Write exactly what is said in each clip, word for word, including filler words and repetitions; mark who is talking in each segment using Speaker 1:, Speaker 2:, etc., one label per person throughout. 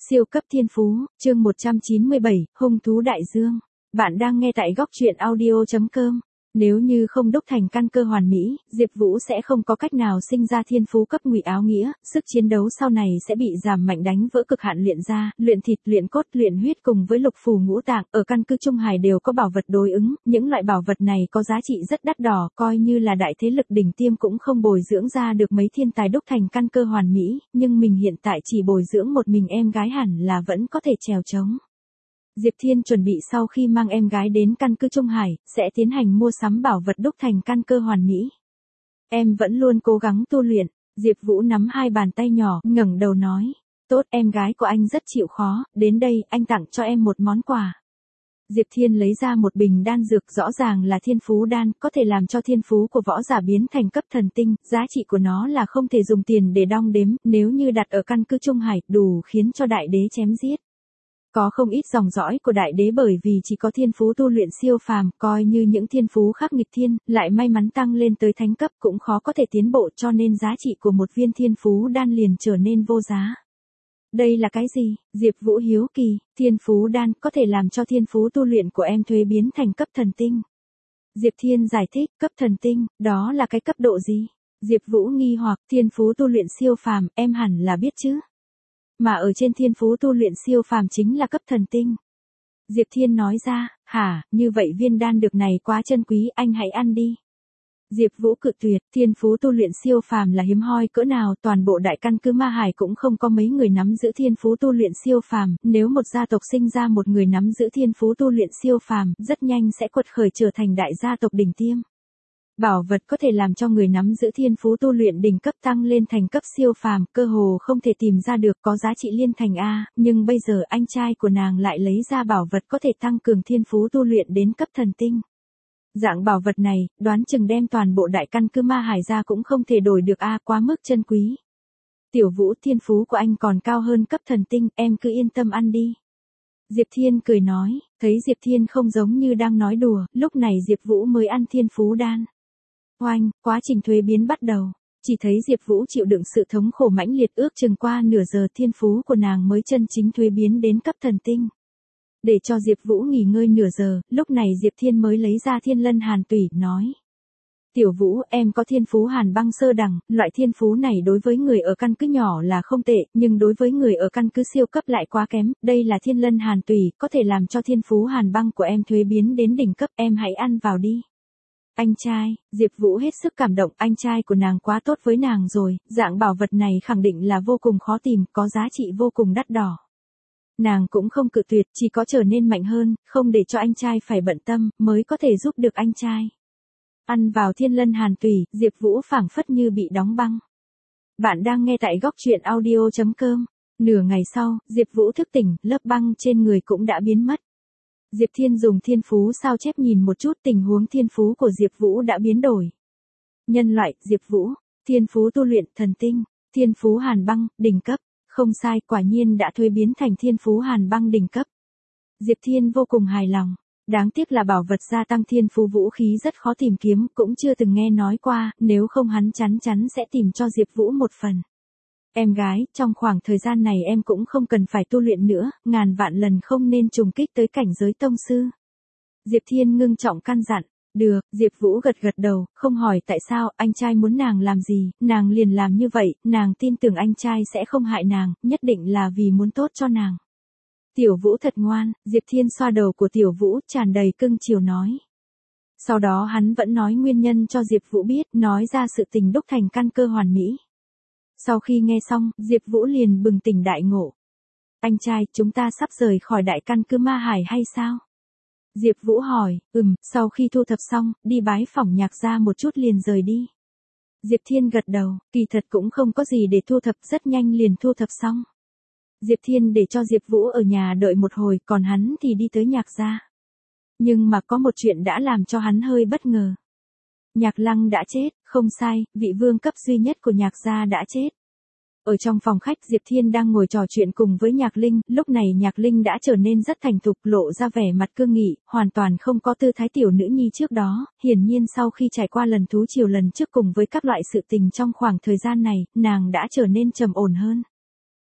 Speaker 1: Siêu cấp thiên phú, chương một trăm chín mươi bảy, hung thú đại dương. Bạn đang nghe tại góc truyện audio chấm com. Nếu như không đúc thành căn cơ hoàn mỹ, Diệp Vũ sẽ không có cách nào sinh ra thiên phú cấp ngụy áo nghĩa, sức chiến đấu sau này sẽ bị giảm mạnh đánh vỡ cực hạn luyện ra, luyện thịt, luyện cốt, luyện huyết cùng với lục phù ngũ tạng, ở căn cứ Trung Hải đều có bảo vật đối ứng, những loại bảo vật này có giá trị rất đắt đỏ, coi như là đại thế lực đỉnh tiêm cũng không bồi dưỡng ra được mấy thiên tài đúc thành căn cơ hoàn mỹ, nhưng mình hiện tại chỉ bồi dưỡng một mình em gái hẳn là vẫn có thể trèo trống. Diệp Thiên chuẩn bị sau khi mang em gái đến căn cứ Trung Hải, sẽ tiến hành mua sắm bảo vật đúc thành căn cơ hoàn mỹ. Em vẫn luôn cố gắng tu luyện, Diệp Vũ nắm hai bàn tay nhỏ, ngẩng đầu nói, tốt, em gái của anh rất chịu khó, đến đây, anh tặng cho em một món quà. Diệp Thiên lấy ra một bình đan dược, rõ ràng là thiên phú đan, có thể làm cho thiên phú của võ giả biến thành cấp thần tinh, giá trị của nó là không thể dùng tiền để đong đếm, nếu như đặt ở căn cứ Trung Hải, đủ khiến cho đại đế chém giết. Có không ít dòng dõi của đại đế bởi vì chỉ có thiên phú tu luyện siêu phàm, coi như những thiên phú khác nghịch thiên, lại may mắn tăng lên tới thánh cấp cũng khó có thể tiến bộ, cho nên giá trị của một viên thiên phú đan liền trở nên vô giá. Đây là cái gì? Diệp Vũ hiếu kỳ, thiên phú đan có thể làm cho thiên phú tu luyện của em thuế biến thành cấp thần tinh. Diệp Thiên giải thích, cấp thần tinh, đó là cái cấp độ gì? Diệp Vũ nghi hoặc, thiên phú tu luyện siêu phàm, em hẳn là biết chứ. Mà ở trên thiên phú tu luyện siêu phàm chính là cấp thần tinh. Diệp Thiên nói ra, hả, như vậy viên đan dược này quá chân quý, anh hãy ăn đi. Diệp Vũ cự tuyệt, thiên phú tu luyện siêu phàm là hiếm hoi cỡ nào, toàn bộ đại căn cứ Ma Hải cũng không có mấy người nắm giữ thiên phú tu luyện siêu phàm, nếu một gia tộc sinh ra một người nắm giữ thiên phú tu luyện siêu phàm, rất nhanh sẽ quật khởi trở thành đại gia tộc đỉnh tiêm. Bảo vật có thể làm cho người nắm giữ thiên phú tu luyện đỉnh cấp tăng lên thành cấp siêu phàm, cơ hồ không thể tìm ra được, có giá trị liên thành A, nhưng bây giờ anh trai của nàng lại lấy ra bảo vật có thể tăng cường thiên phú tu luyện đến cấp thần tinh. Dạng bảo vật này, đoán chừng đem toàn bộ đại căn cứ Ma Hải ra cũng không thể đổi được A, quá mức chân quý. Tiểu Vũ, thiên phú của anh còn cao hơn cấp thần tinh, em cứ yên tâm ăn đi. Diệp Thiên cười nói, thấy Diệp Thiên không giống như đang nói đùa, lúc này Diệp Vũ mới ăn thiên phú đan. Oanh, quá trình thuế biến bắt đầu. Chỉ thấy Diệp Vũ chịu đựng sự thống khổ mãnh liệt, ước chừng qua nửa giờ thiên phú của nàng mới chân chính thuế biến đến cấp thần tinh. Để cho Diệp Vũ nghỉ ngơi nửa giờ, lúc này Diệp Thiên mới lấy ra Thiên Lân Hàn Tủy, nói. Tiểu Vũ, em có thiên phú Hàn Băng sơ đẳng, loại thiên phú này đối với người ở căn cứ nhỏ là không tệ, nhưng đối với người ở căn cứ siêu cấp lại quá kém, đây là Thiên Lân Hàn Tủy, có thể làm cho thiên phú Hàn Băng của em thuế biến đến đỉnh cấp, em hãy ăn vào đi. Anh trai, Diệp Vũ hết sức cảm động, anh trai của nàng quá tốt với nàng rồi, dạng bảo vật này khẳng định là vô cùng khó tìm, có giá trị vô cùng đắt đỏ. Nàng cũng không cự tuyệt, chỉ có trở nên mạnh hơn, không để cho anh trai phải bận tâm, mới có thể giúp được anh trai. Ăn vào Thiên Lân Hàn Tủy, Diệp Vũ phảng phất như bị đóng băng. Bạn đang nghe tại góc truyện audio chấm com. Nửa ngày sau, Diệp Vũ thức tỉnh, lớp băng trên người cũng đã biến mất. Diệp Thiên dùng thiên phú sao chép nhìn một chút, tình huống thiên phú của Diệp Vũ đã biến đổi. Nhân loại, Diệp Vũ, thiên phú tu luyện, thần tinh, thiên phú Hàn Băng, đỉnh cấp, không sai, quả nhiên đã thuế biến thành thiên phú Hàn Băng đỉnh cấp. Diệp Thiên vô cùng hài lòng, đáng tiếc là bảo vật gia tăng thiên phú vũ khí rất khó tìm kiếm, cũng chưa từng nghe nói qua, nếu không hắn chắn chắn sẽ tìm cho Diệp Vũ một phần. Em gái, trong khoảng thời gian này em cũng không cần phải tu luyện nữa, ngàn vạn lần không nên trùng kích tới cảnh giới tông sư. Diệp Thiên ngưng trọng căn dặn, được, Diệp Vũ gật gật đầu, không hỏi tại sao, anh trai muốn nàng làm gì, nàng liền làm như vậy, nàng tin tưởng anh trai sẽ không hại nàng, nhất định là vì muốn tốt cho nàng. Tiểu Vũ thật ngoan, Diệp Thiên xoa đầu của Tiểu Vũ, tràn đầy cưng chiều nói. Sau đó hắn vẫn nói nguyên nhân cho Diệp Vũ biết, nói ra sự tình đúc thành căn cơ hoàn mỹ. Sau khi nghe xong, Diệp Vũ liền bừng tỉnh đại ngộ. Anh trai, chúng ta sắp rời khỏi đại căn cứ Ma Hải hay sao? Diệp Vũ hỏi, ừm, sau khi thu thập xong, đi bái phỏng Nhạc gia một chút liền rời đi. Diệp Thiên gật đầu, kỳ thật cũng không có gì để thu thập, rất nhanh liền thu thập xong. Diệp Thiên để cho Diệp Vũ ở nhà đợi một hồi, còn hắn thì đi tới Nhạc gia. Nhưng mà có một chuyện đã làm cho hắn hơi bất ngờ. Nhạc Lăng đã chết, không sai, vị vương cấp duy nhất của Nhạc gia đã chết. Ở trong phòng khách, Diệp Thiên đang ngồi trò chuyện cùng với Nhạc Linh, lúc này Nhạc Linh đã trở nên rất thành thục, lộ ra vẻ mặt cương nghị, hoàn toàn không có tư thái tiểu nữ nhi trước đó, hiển nhiên sau khi trải qua lần thú triều lần trước cùng với các loại sự tình trong khoảng thời gian này, nàng đã trở nên trầm ổn hơn.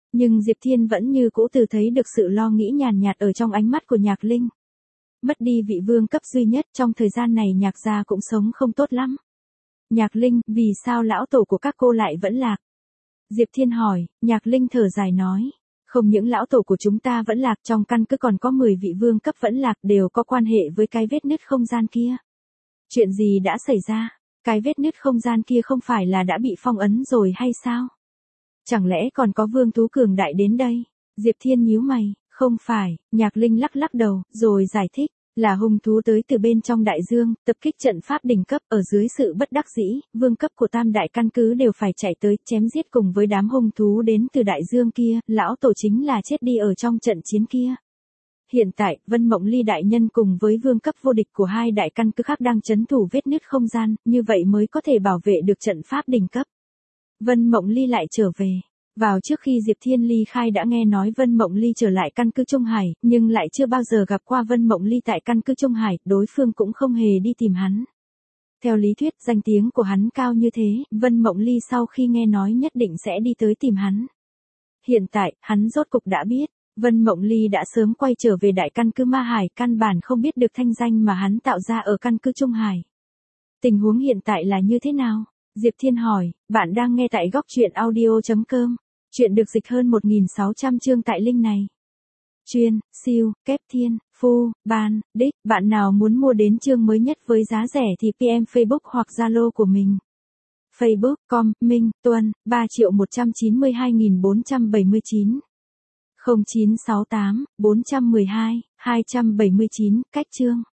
Speaker 1: Nhưng Diệp Thiên vẫn như cũ từ thấy được sự lo nghĩ nhàn nhạt ở trong ánh mắt của Nhạc Linh. Mất đi vị vương cấp duy nhất trong thời gian này Nhạc gia cũng sống không tốt lắm. Nhạc Linh, vì sao lão tổ của các cô lại vẫn lạc? Diệp Thiên hỏi, Nhạc Linh thở dài nói. Không những lão tổ của chúng ta vẫn lạc, trong căn cứ còn có mười vị vương cấp vẫn lạc, đều có quan hệ với cái vết nứt không gian kia. Chuyện gì đã xảy ra? Cái vết nứt không gian kia không phải là đã bị phong ấn rồi hay sao? Chẳng lẽ còn có vương thú cường đại đến đây? Diệp Thiên nhíu mày, không phải. Nhạc Linh lắc lắc đầu, rồi giải thích. Là hung thú tới từ bên trong đại dương, tập kích trận pháp đỉnh cấp, ở dưới sự bất đắc dĩ, vương cấp của tam đại căn cứ đều phải chạy tới, chém giết cùng với đám hung thú đến từ đại dương kia, lão tổ chính là chết đi ở trong trận chiến kia. Hiện tại, Vân Mộng Ly đại nhân cùng với vương cấp vô địch của hai đại căn cứ khác đang trấn thủ vết nứt không gian, như vậy mới có thể bảo vệ được trận pháp đỉnh cấp. Vân Mộng Ly lại trở về. Vào trước khi Diệp Thiên ly khai đã nghe nói Vân Mộng Ly trở lại căn cứ Trung Hải, nhưng lại chưa bao giờ gặp qua Vân Mộng Ly tại căn cứ Trung Hải, đối phương cũng không hề đi tìm hắn. Theo lý thuyết, danh tiếng của hắn cao như thế, Vân Mộng Ly sau khi nghe nói nhất định sẽ đi tới tìm hắn. Hiện tại, hắn rốt cục đã biết, Vân Mộng Ly đã sớm quay trở về đại căn cứ Ma Hải, căn bản không biết được thanh danh mà hắn tạo ra ở căn cứ Trung Hải. Tình huống hiện tại là như thế nào? Diệp Thiên hỏi, bạn đang nghe tại góc truyện audio chấm com. Chuyện được dịch hơn một nghìn sáu trăm chương tại link này. Chuyên, siêu, kép thiên, phu, ban, đích, bạn nào muốn mua đến chương mới nhất với giá rẻ thì pê em Facebook hoặc Zalo của mình. Facebook, com, Minh, Tuân, ba triệu một trăm chín mươi hai nghìn bốn trăm bảy mươi chín. không chín sáu tám, bốn một hai, hai bảy chín, cách chương.